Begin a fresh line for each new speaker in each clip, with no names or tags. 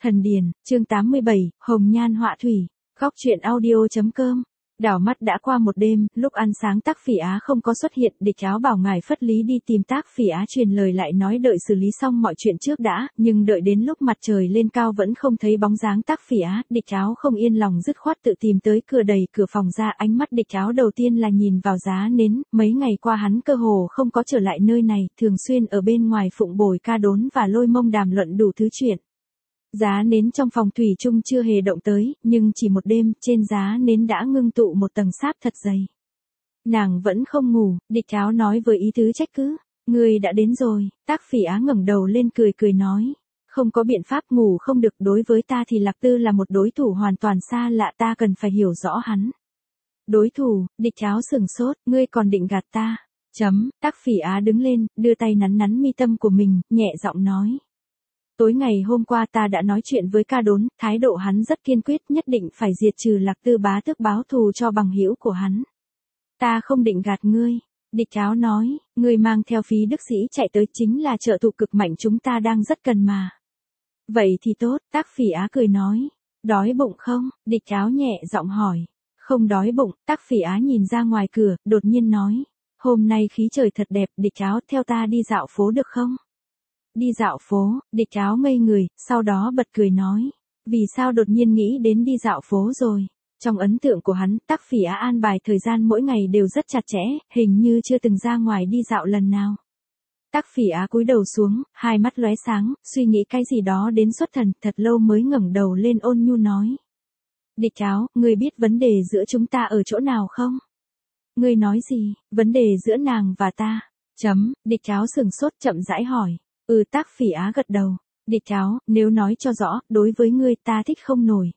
Thần Điền, chương 87, Hồng Nhan Họa Thủy, góc truyện audio.com. Đảo mắt đã qua một đêm, lúc ăn sáng Tác Phỉ Á không có xuất hiện, Địch Áo bảo ngài Phất Lý đi tìm Tác Phỉ Á truyền lời lại nói đợi xử lý xong mọi chuyện trước đã, nhưng đợi đến lúc mặt trời lên cao vẫn không thấy bóng dáng Tác Phỉ Á, Địch Áo không yên lòng dứt khoát tự tìm tới cửa đẩy cửa phòng ra, ánh mắt Địch Áo đầu tiên là nhìn vào giá nến, mấy ngày qua hắn cơ hồ không có trở lại nơi này, thường xuyên ở bên ngoài phụng bồi ca đốn và lôi mông đàm luận đủ thứ chuyện. Giá nến trong phòng thủy chung chưa hề động tới, nhưng chỉ một đêm, trên giá nến đã ngưng tụ một tầng sáp thật dày. Nàng vẫn không ngủ, Địch Áo nói với ý tứ trách cứ, người đã đến rồi, Tác Phỉ Á ngẩng đầu lên cười cười nói, không có biện pháp ngủ không được, đối với ta thì Lạc Tư là một đối thủ hoàn toàn xa lạ, ta cần phải hiểu rõ hắn. Đối thủ, Địch Áo sửng sốt, ngươi còn định gạt ta, Tác Phỉ Á đứng lên, đưa tay nắn nắn mi tâm của mình, nhẹ giọng nói. Tối ngày hôm qua ta đã nói chuyện với ca đốn, thái độ hắn rất kiên quyết, nhất định phải diệt trừ Lạc Tư bá tước báo thù cho bằng hữu của hắn. Ta không định gạt ngươi, Địch Áo nói, ngươi mang theo Phí Đức Sĩ chạy tới chính là trợ thủ cực mạnh chúng ta đang rất cần mà. Vậy thì tốt, Tác Phỉ Á cười nói, đói bụng không, Địch Áo nhẹ giọng hỏi, không đói bụng, Tác Phỉ Á nhìn ra ngoài cửa, đột nhiên nói, hôm nay khí trời thật đẹp, Địch Áo theo ta đi dạo phố được không? Đi dạo phố, Địch Áo ngây người, sau đó bật cười nói, vì sao đột nhiên nghĩ đến đi dạo phố rồi. Trong ấn tượng của hắn, Tác Phỉ Á an bài thời gian mỗi ngày đều rất chặt chẽ, hình như chưa từng ra ngoài đi dạo lần nào. Tác Phỉ Á cúi đầu xuống, hai mắt lóe sáng, suy nghĩ cái gì đó đến xuất thần, thật lâu mới ngẩng đầu lên ôn nhu nói. Địch Áo, ngươi biết vấn đề giữa chúng ta ở chỗ nào không? Ngươi nói gì, vấn đề giữa nàng và ta? Địch Áo sừng sốt chậm rãi hỏi. Tác Phỉ Á gật đầu. Địch Áo, nếu nói cho rõ, đối với ngươi ta thích không nổi.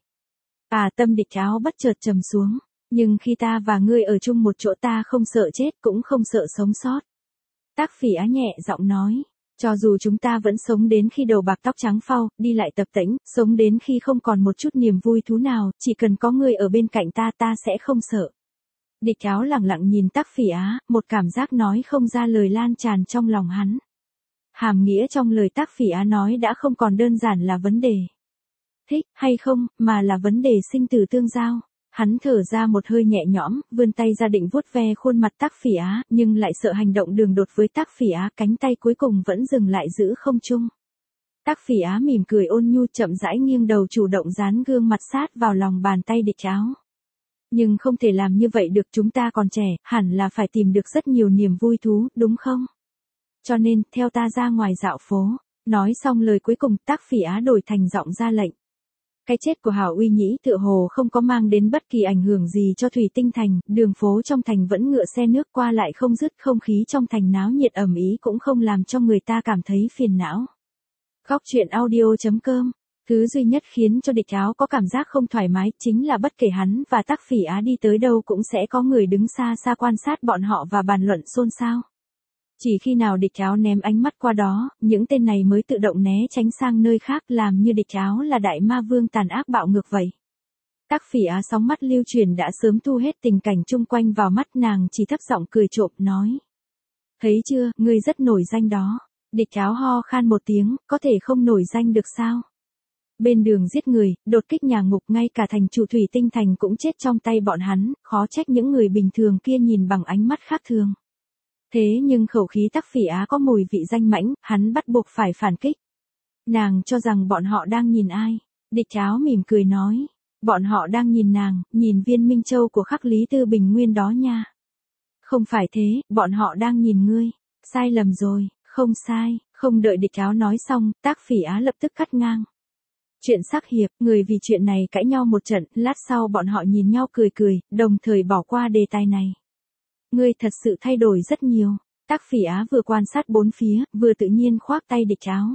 Tâm Địch Áo bất chợt trầm xuống. Nhưng khi ta và ngươi ở chung một chỗ ta không sợ chết cũng không sợ sống sót. Tác Phỉ Á nhẹ giọng nói. Cho dù chúng ta vẫn sống đến khi đầu bạc tóc trắng phau, đi lại tập tễnh, sống đến khi không còn một chút niềm vui thú nào, chỉ cần có ngươi ở bên cạnh ta sẽ không sợ. Địch Áo lặng lặng nhìn Tác Phỉ Á, một cảm giác nói không ra lời lan tràn trong lòng hắn. Hàm nghĩa trong lời Tác Phỉ Á nói đã không còn đơn giản là vấn đề thích hay không, mà là vấn đề sinh tử tương giao. Hắn thở ra một hơi nhẹ nhõm, vươn tay ra định vuốt ve khuôn mặt Tác Phỉ Á, nhưng lại sợ hành động đường đột với Tác Phỉ Á, cánh tay cuối cùng vẫn dừng lại giữ không trung. Tác Phỉ Á mỉm cười ôn nhu chậm rãi nghiêng đầu chủ động dán gương mặt sát vào lòng bàn tay Địch Áo. Nhưng không thể làm như vậy được, chúng ta còn trẻ, hẳn là phải tìm được rất nhiều niềm vui thú, đúng không? Cho nên, theo ta ra ngoài dạo phố. Nói xong lời cuối cùng, Tác Phỉ Á đổi thành giọng ra lệnh. Cái chết của Hảo Uy Nhĩ tựa hồ không có mang đến bất kỳ ảnh hưởng gì cho Thủy Tinh Thành, đường phố trong thành vẫn ngựa xe nước qua lại không dứt, không khí trong thành náo nhiệt ầm ĩ cũng không làm cho người ta cảm thấy phiền não. Góc truyện audio.com. Thứ duy nhất khiến cho Địch Áo có cảm giác không thoải mái chính là bất kể hắn và Tác Phỉ Á đi tới đâu cũng sẽ có người đứng xa xa quan sát bọn họ và bàn luận xôn xao. Chỉ khi nào Địch Áo ném ánh mắt qua đó, những tên này mới tự động né tránh sang nơi khác, làm như Địch Áo là đại ma vương tàn ác bạo ngược vậy. Tác Phỉ Á sóng mắt lưu truyền đã sớm thu hết tình cảnh chung quanh vào mắt, nàng chỉ thấp giọng cười trộm nói. Thấy chưa, ngươi rất nổi danh đó. Địch Áo ho khan một tiếng, có thể không nổi danh được sao? Bên đường giết người, đột kích nhà ngục, ngay cả thành chủ Thủy Tinh Thành cũng chết trong tay bọn hắn, khó trách những người bình thường kia nhìn bằng ánh mắt khác thường. Thế nhưng khẩu khí Tác Phỉ Á có mùi vị danh mãnh, hắn bắt buộc phải phản kích. Nàng cho rằng bọn họ đang nhìn ai? Địch Áo mỉm cười nói. Bọn họ đang nhìn nàng, nhìn viên Minh Châu của khắc Lý Tư Bình Nguyên đó nha. Không phải thế, bọn họ đang nhìn ngươi. Sai lầm rồi, không sai, không đợi Địch Áo nói xong, Tác Phỉ Á lập tức cắt ngang. Chuyện sắc hiệp, người vì chuyện này cãi nhau một trận, lát sau bọn họ nhìn nhau cười cười, đồng thời bỏ qua đề tài này. Ngươi thật sự thay đổi rất nhiều. Tác Phỉ Á vừa quan sát bốn phía, vừa tự nhiên khoác tay Địch Áo.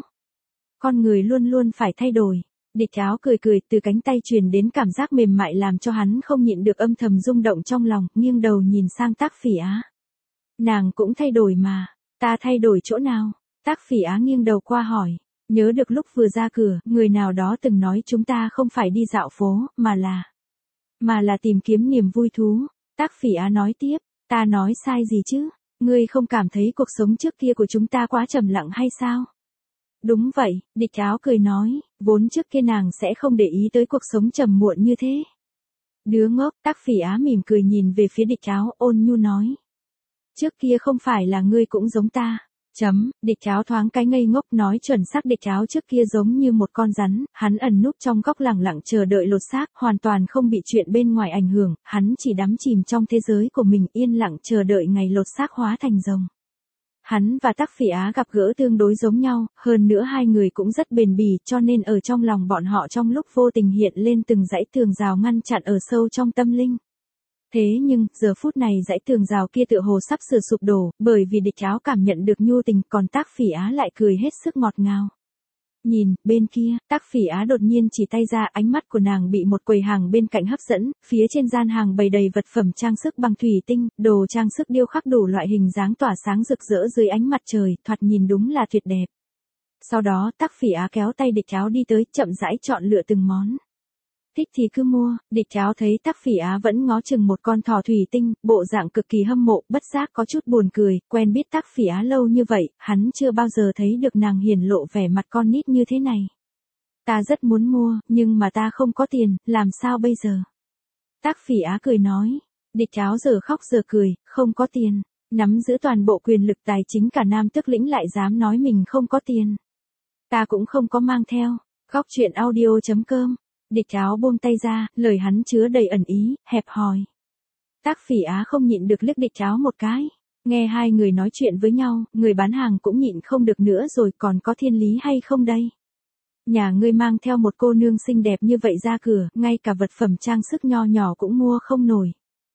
Con người luôn luôn phải thay đổi. Địch Áo cười cười, từ cánh tay truyền đến cảm giác mềm mại làm cho hắn không nhịn được âm thầm rung động trong lòng, nghiêng đầu nhìn sang Tác Phỉ Á. Nàng cũng thay đổi mà, ta thay đổi chỗ nào? Tác Phỉ Á nghiêng đầu qua hỏi. Nhớ được lúc vừa ra cửa, người nào đó từng nói chúng ta không phải đi dạo phố, mà là tìm kiếm niềm vui thú. Tác Phỉ Á nói tiếp. Ta nói sai gì chứ? Ngươi không cảm thấy cuộc sống trước kia của chúng ta quá trầm lặng hay sao? Đúng vậy, địch áo cười nói, vốn trước kia nàng sẽ không để ý tới cuộc sống trầm muộn như thế. Đứa ngốc, Tác Phỉ Á mỉm cười nhìn về phía địch áo ôn nhu nói. Trước kia không phải là ngươi cũng giống ta. Địch áo thoáng cái ngây ngốc nói chuẩn xác địch áo trước kia giống như một con rắn, hắn ẩn núp trong góc lẳng lặng chờ đợi lột xác, hoàn toàn không bị chuyện bên ngoài ảnh hưởng, hắn chỉ đắm chìm trong thế giới của mình yên lặng chờ đợi ngày lột xác hóa thành rồng. Hắn và Tác Phỉ Á gặp gỡ tương đối giống nhau, hơn nữa hai người cũng rất bền bỉ cho nên ở trong lòng bọn họ trong lúc vô tình hiện lên từng dãy tường rào ngăn chặn ở sâu trong tâm linh. Thế nhưng, giờ phút này dãy tường rào kia tựa hồ sắp sửa sụp đổ, bởi vì địch áo cảm nhận được nhu tình còn Tác Phỉ Á lại cười hết sức ngọt ngào. Nhìn, bên kia, Tác Phỉ Á đột nhiên chỉ tay ra ánh mắt của nàng bị một quầy hàng bên cạnh hấp dẫn, phía trên gian hàng bày đầy vật phẩm trang sức bằng thủy tinh, đồ trang sức điêu khắc đủ loại hình dáng tỏa sáng rực rỡ dưới ánh mặt trời, thoạt nhìn đúng là tuyệt đẹp. Sau đó Tác Phỉ Á kéo tay địch áo đi tới, chậm rãi chọn lựa từng món. Thích thì cứ mua, địch áo thấy Tác Phỉ Á vẫn ngó chừng một con thỏ thủy tinh, bộ dạng cực kỳ hâm mộ, bất giác có chút buồn cười, quen biết Tác Phỉ Á lâu như vậy, hắn chưa bao giờ thấy được nàng hiển lộ vẻ mặt con nít như thế này. Ta rất muốn mua, nhưng mà ta không có tiền, làm sao bây giờ? Tác Phỉ Á cười nói, địch áo giờ khóc giờ cười, không có tiền, nắm giữ toàn bộ quyền lực tài chính cả Nam Tước Lĩnh lại dám nói mình không có tiền. Ta cũng không có mang theo, góc chuyện audio.com. Địch áo buông tay ra, lời hắn chứa đầy ẩn ý, hẹp hòi. Tác Phỉ Á không nhịn được liếc địch áo một cái. Nghe hai người nói chuyện với nhau, người bán hàng cũng nhịn không được nữa rồi, còn có thiên lý hay không đây? Nhà ngươi mang theo một cô nương xinh đẹp như vậy ra cửa, ngay cả vật phẩm trang sức nho nhỏ cũng mua không nổi.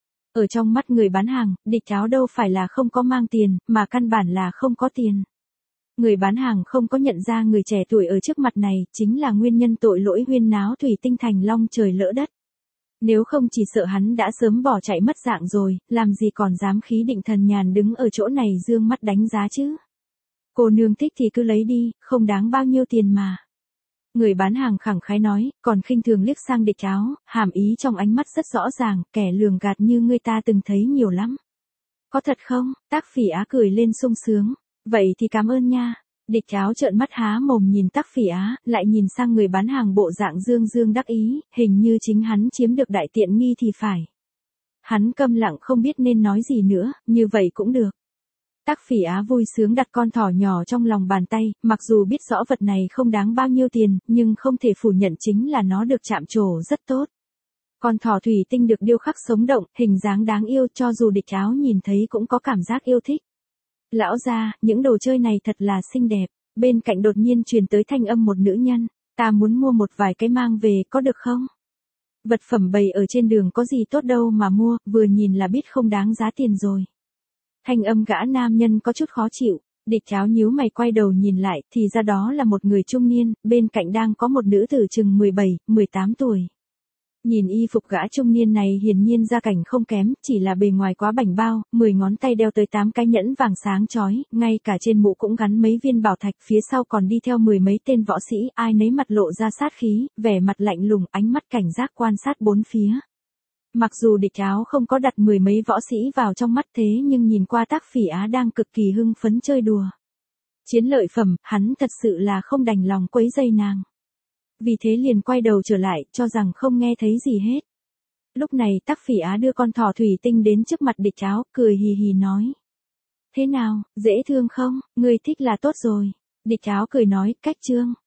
Ở trong mắt người bán hàng, địch áo đâu phải là không có mang tiền, mà căn bản là không có tiền. Người bán hàng không có nhận ra người trẻ tuổi ở trước mặt này, chính là nguyên nhân tội lỗi huyên náo thủy tinh thành long trời lỡ đất. Nếu không chỉ sợ hắn đã sớm bỏ chạy mất dạng rồi, làm gì còn dám khí định thần nhàn đứng ở chỗ này dương mắt đánh giá chứ. Cô nương thích thì cứ lấy đi, không đáng bao nhiêu tiền mà. Người bán hàng khẳng khái nói, còn khinh thường liếc sang địch áo, hàm ý trong ánh mắt rất rõ ràng, kẻ lường gạt như người ta từng thấy nhiều lắm. Có thật không? Tác Phỉ Á cười lên sung sướng. Vậy thì cảm ơn nha. Địch áo trợn mắt há mồm nhìn Tác Phỉ Á, lại nhìn sang người bán hàng bộ dạng dương dương đắc ý, hình như chính hắn chiếm được đại tiện nghi thì phải. Hắn câm lặng không biết nên nói gì nữa, như vậy cũng được. Tác Phỉ Á vui sướng đặt con thỏ nhỏ trong lòng bàn tay, mặc dù biết rõ vật này không đáng bao nhiêu tiền, nhưng không thể phủ nhận chính là nó được chạm trổ rất tốt. Con thỏ thủy tinh được điêu khắc sống động, hình dáng đáng yêu cho dù địch áo nhìn thấy cũng có cảm giác yêu thích. Lão gia, những đồ chơi này thật là xinh đẹp. Bên cạnh đột nhiên truyền tới thanh âm một nữ nhân. Ta muốn mua một vài cái mang về có được không? Vật phẩm bày ở trên đường có gì tốt đâu mà mua, vừa nhìn là biết không đáng giá tiền rồi. Thanh âm gã nam nhân có chút khó chịu. Địch áo nhíu mày quay đầu nhìn lại, thì ra đó là một người trung niên, bên cạnh đang có một nữ tử chừng 17, 18 tuổi. Nhìn y phục gã trung niên này hiển nhiên gia cảnh không kém, chỉ là bề ngoài quá bảnh bao, 10 ngón tay đeo tới 8 cái nhẫn vàng sáng chói, ngay cả trên mũ cũng gắn mấy viên bảo thạch, phía sau còn đi theo 10 mấy tên võ sĩ, ai nấy mặt lộ ra sát khí, vẻ mặt lạnh lùng, ánh mắt cảnh giác quan sát bốn phía. Mặc dù địch áo không có đặt 10 mấy võ sĩ vào trong mắt thế nhưng nhìn qua Tác Phỉ Á đang cực kỳ hưng phấn chơi đùa. Chiến lợi phẩm, hắn thật sự là không đành lòng quấy rầy nàng. Vì thế liền quay đầu trở lại, cho rằng không nghe thấy gì hết. Lúc này Tác Phỉ Á đưa con thỏ thủy tinh đến trước mặt địch áo, cười hì hì nói. Thế nào, dễ thương không, ngươi thích là tốt rồi. Địch áo cười nói, cách trương.